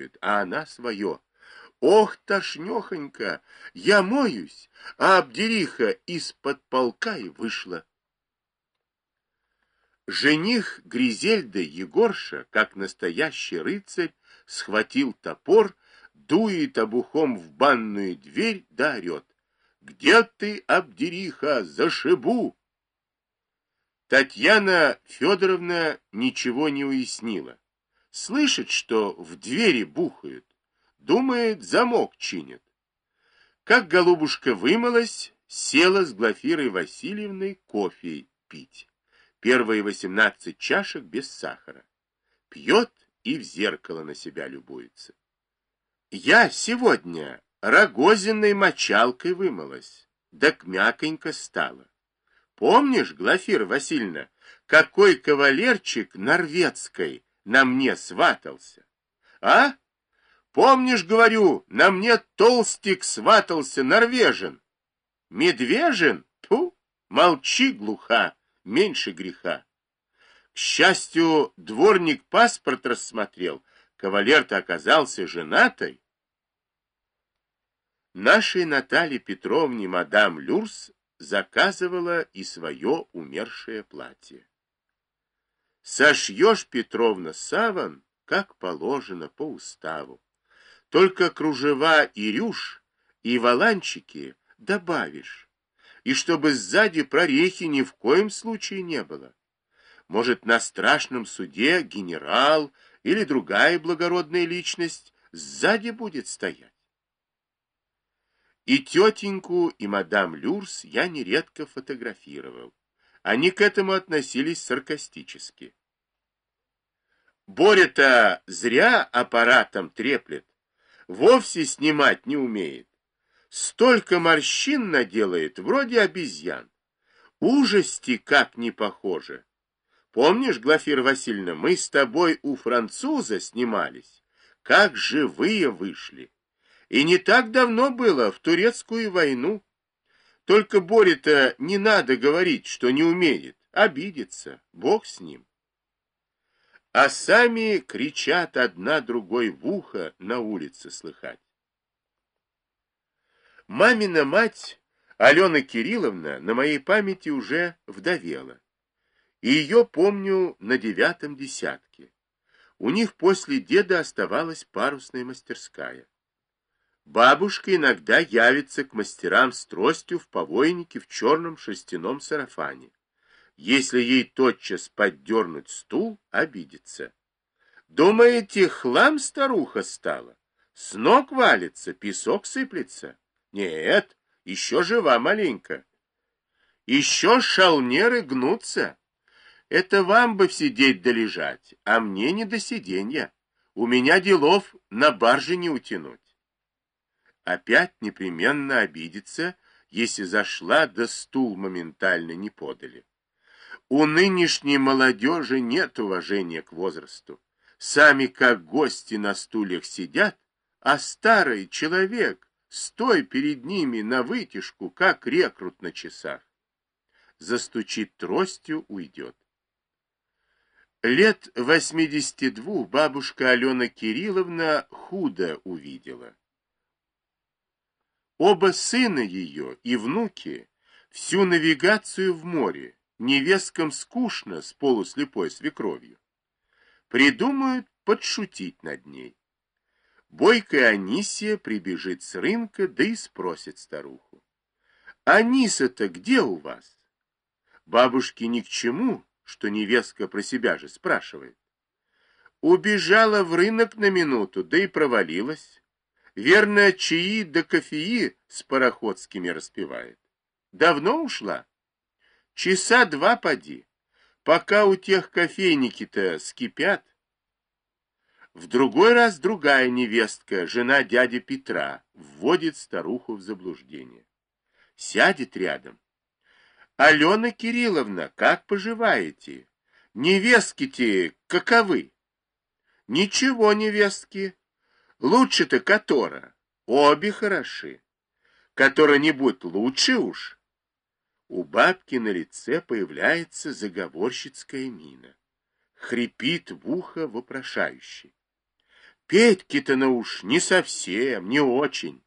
торопит, а она свое. Ох, тошнёхонько, я моюсь, а Абдериха из-под полка и вышла. Жених Гризельды Егорша, как настоящий рыцарь, схватил топор, дует обухом в банную дверь да орет: «Где ты, Абдериха, зашибу!» Татьяна Федоровна ничего не уяснила. Слышит, что в двери бухают. Думает, замок чинят. Как голубушка вымылась, села с Глафирой Васильевной кофе пить. Первые 18 чашек без сахара. Пьет и в зеркало на себя любуется. Я сегодня рогозиной мочалкой вымылась, да мяконько стала. Помнишь, Глафира Васильевна, какой кавалерчик норвежской на мне сватался? А? Помнишь, говорю, на мне толстик сватался, норвежен. Медвежен? Тьфу, молчи, глуха, меньше греха. К счастью, дворник паспорт рассмотрел, кавалер-то оказался женатой. Нашей Наталье Петровне мадам Люрс заказывала и свое умершее платье. Сошьешь, Петровна, саван, как положено по уставу. Только кружева и рюш, и воланчики добавишь, и чтобы сзади прорехи ни в коем случае не было. Может, на страшном суде генерал или другая благородная личность сзади будет стоять. И тетеньку, и мадам Люрс я нередко фотографировал. Они к этому относились саркастически. Боря-то зря аппаратом треплет, вовсе снимать не умеет. Столько морщин наделает, вроде обезьян. Ужасти как не похоже. Помнишь, Глафира Васильевна, мы с тобой у француза снимались? Как живые вышли. И не так давно было, в Турецкую войну. Только Боре-то не надо говорить, что не умеет. Обидится, бог с ним. А сами кричат одна другой в ухо, на улице слыхать. Мамина мать, Алена Кирилловна, на моей памяти уже вдовела. И ее помню на 9-м десятке. У них после деда оставалась парусная мастерская. Бабушка иногда явится к мастерам с тростью в повойнике в черном шерстяном сарафане. Если ей тотчас поддернуть стул, обидится. Думаете, хлам старуха стала? С ног валится, песок сыплется? Нет, еще жива маленько. Еще шалнеры гнутся. Это вам бы сидеть да лежать, а мне не до сиденья. У меня делов на барже не утянуть. Опять непременно обидится, если зашла, да стул моментально не подали. У нынешней молодежи нет уважения к возрасту. Сами как гости на стульях сидят, а старый человек, стой перед ними на вытяжку, как рекрут на часах. Застучит тростью, уйдет. Лет 82 бабушка Алена Кирилловна худо увидела. Оба сына ее и внуки всю навигацию в море, невесткам скучно с полуслепой свекровью. Придумают подшутить над ней. Бойкая Анисия прибежит с рынка, да и спросит старуху: «Аниса-то где у вас?» Бабушке ни к чему, что невестка про себя же спрашивает. Убежала в рынок на минуту, да и провалилась. Верно, чаи да кофеи с пароходскими распевает. Давно ушла? Часа два поди. Пока у тех кофейники-то скипят. В другой раз другая невестка, жена дяди Петра, вводит старуху в заблуждение. Сядет рядом. «Алена Кирилловна, как поживаете? Невестки-те каковы?» «Ничего, невестки. Лучше-то котора. Обе хороши. Котора-нибудь лучше уж». У бабки на лице появляется заговорщицкая мина. Хрипит в ухо вопрошающий. Петьки-то на уж не совсем, не очень.